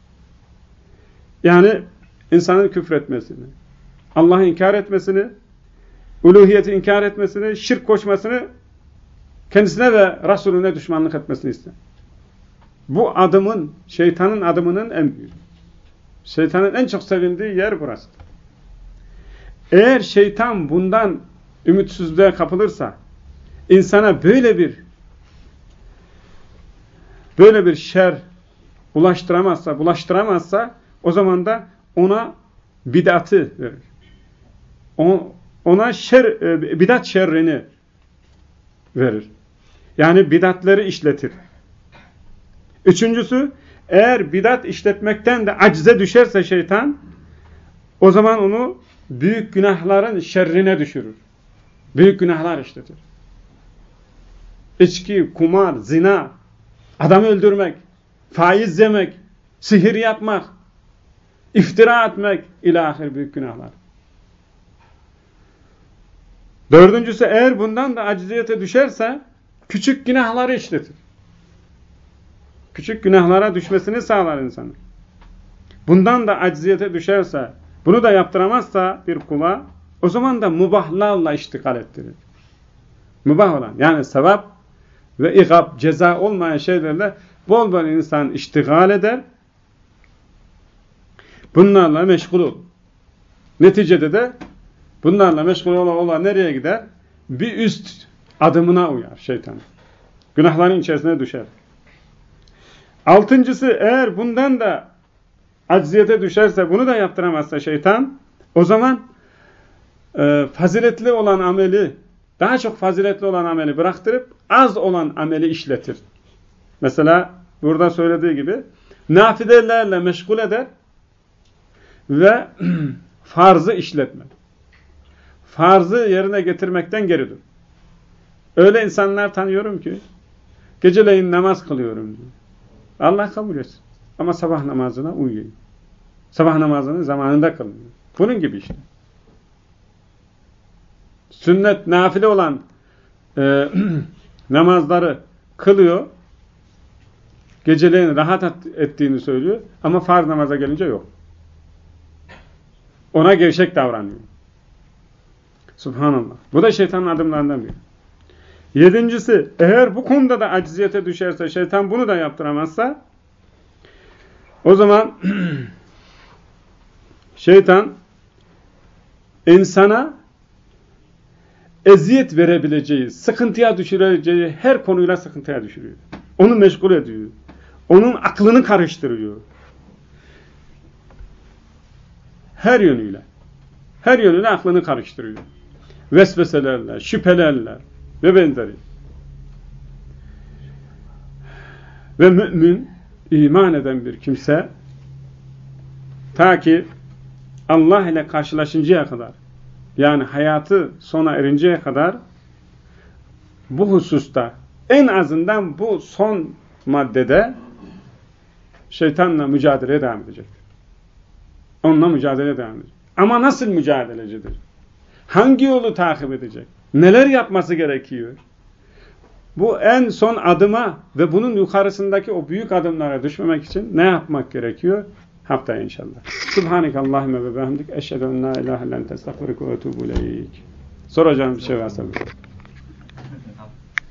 Yani insanın küfretmesini, Allah'ı inkar etmesini, uluhiyeti inkar etmesini, şirk koşmasını, kendisine ve Resulüne düşmanlık etmesini ister. Bu adımın, şeytanın adımının en büyüğü. Şeytanın en çok sevindiği yer burası. Eğer şeytan bundan ümitsizliğe kapılırsa, insana böyle bir böyle bir şer ulaştıramazsa, bulaştıramazsa, o zaman da ona bid'atı verir. Ona şer, bid'at şerrini verir. Yani bid'atleri işletir. Üçüncüsü, eğer bid'at işletmekten de acize düşerse şeytan, o zaman onu büyük günahların şerrine düşürür. Büyük günahlar işletir. İçki, kumar, zina, adam öldürmek, faiz yemek, sihir yapmak, iftira etmek, ilahir büyük günahlar. Dördüncüsü, eğer bundan da aciziyete düşerse küçük günahları işletir. Küçük günahlara düşmesini sağlar insanın. Bundan da aciziyete düşerse, bunu da yaptıramazsa bir kula, o zaman da mubahlarla iştigal ettirir. Mubah olan, yani sevap ve ikab, ceza olmayan şeylerle bol bol insan iştigal eder. Bunlarla meşgul olur. Neticede de bunlarla meşgul ola ola nereye gider? Bir üst adımına uyar şeytan. Günahların içerisine düşer. Altıncısı, eğer bundan da acziyete düşerse, bunu da yaptıramazsa şeytan, o zaman e, faziletli olan ameli, daha çok faziletli olan ameli bıraktırıp az olan ameli işletir. Mesela burada söylediği gibi nafilelerle meşgul eder ve farzı işletmez. Farzı yerine getirmekten geri dur. Öyle insanlar tanıyorum ki geceleyin namaz kılıyorum diyor. Allah kabul etsin. Ama sabah namazına uyuyor. Sabah namazını zamanında kılmıyor. Bunun gibi işte. Sünnet, nafile olan e, namazları kılıyor. Geceleyin rahat ettiğini söylüyor. Ama farz namaza gelince yok. Ona gevşek davranıyor. Subhanallah. Bu da şeytanın adımlarından biri. Yedincisi, eğer bu konuda da acziyete düşerse, şeytan bunu da yaptıramazsa, o zaman şeytan insana eziyet verebileceği, sıkıntıya düşüreceği her konuyla sıkıntıya düşürüyor. Onu meşgul ediyor. Onun aklını karıştırıyor. Her yönüyle. Her yönüyle aklını karıştırıyor. Vesveselerle, şüphelerle ve benzeri. Ve mümin, iman eden bir kimse ta ki Allah ile karşılaşıncaya kadar, yani hayatı sona erinceye kadar bu hususta, en azından bu son maddede şeytanla mücadeleye devam edecek. Onunla mücadeleye devam edecek. Ama nasıl mücadelecidir? Hangi yolu takip edecek? Neler yapması gerekiyor? Bu en son adıma ve bunun yukarısındaki o büyük adımlara düşmemek için ne yapmak gerekiyor? Haftaya inşallah. Subhanekallahümme ve bihamdik. Eşhedü en la ilahe illen estağfiruke ve etûbü ileyk. Soracağım bir şey varsa.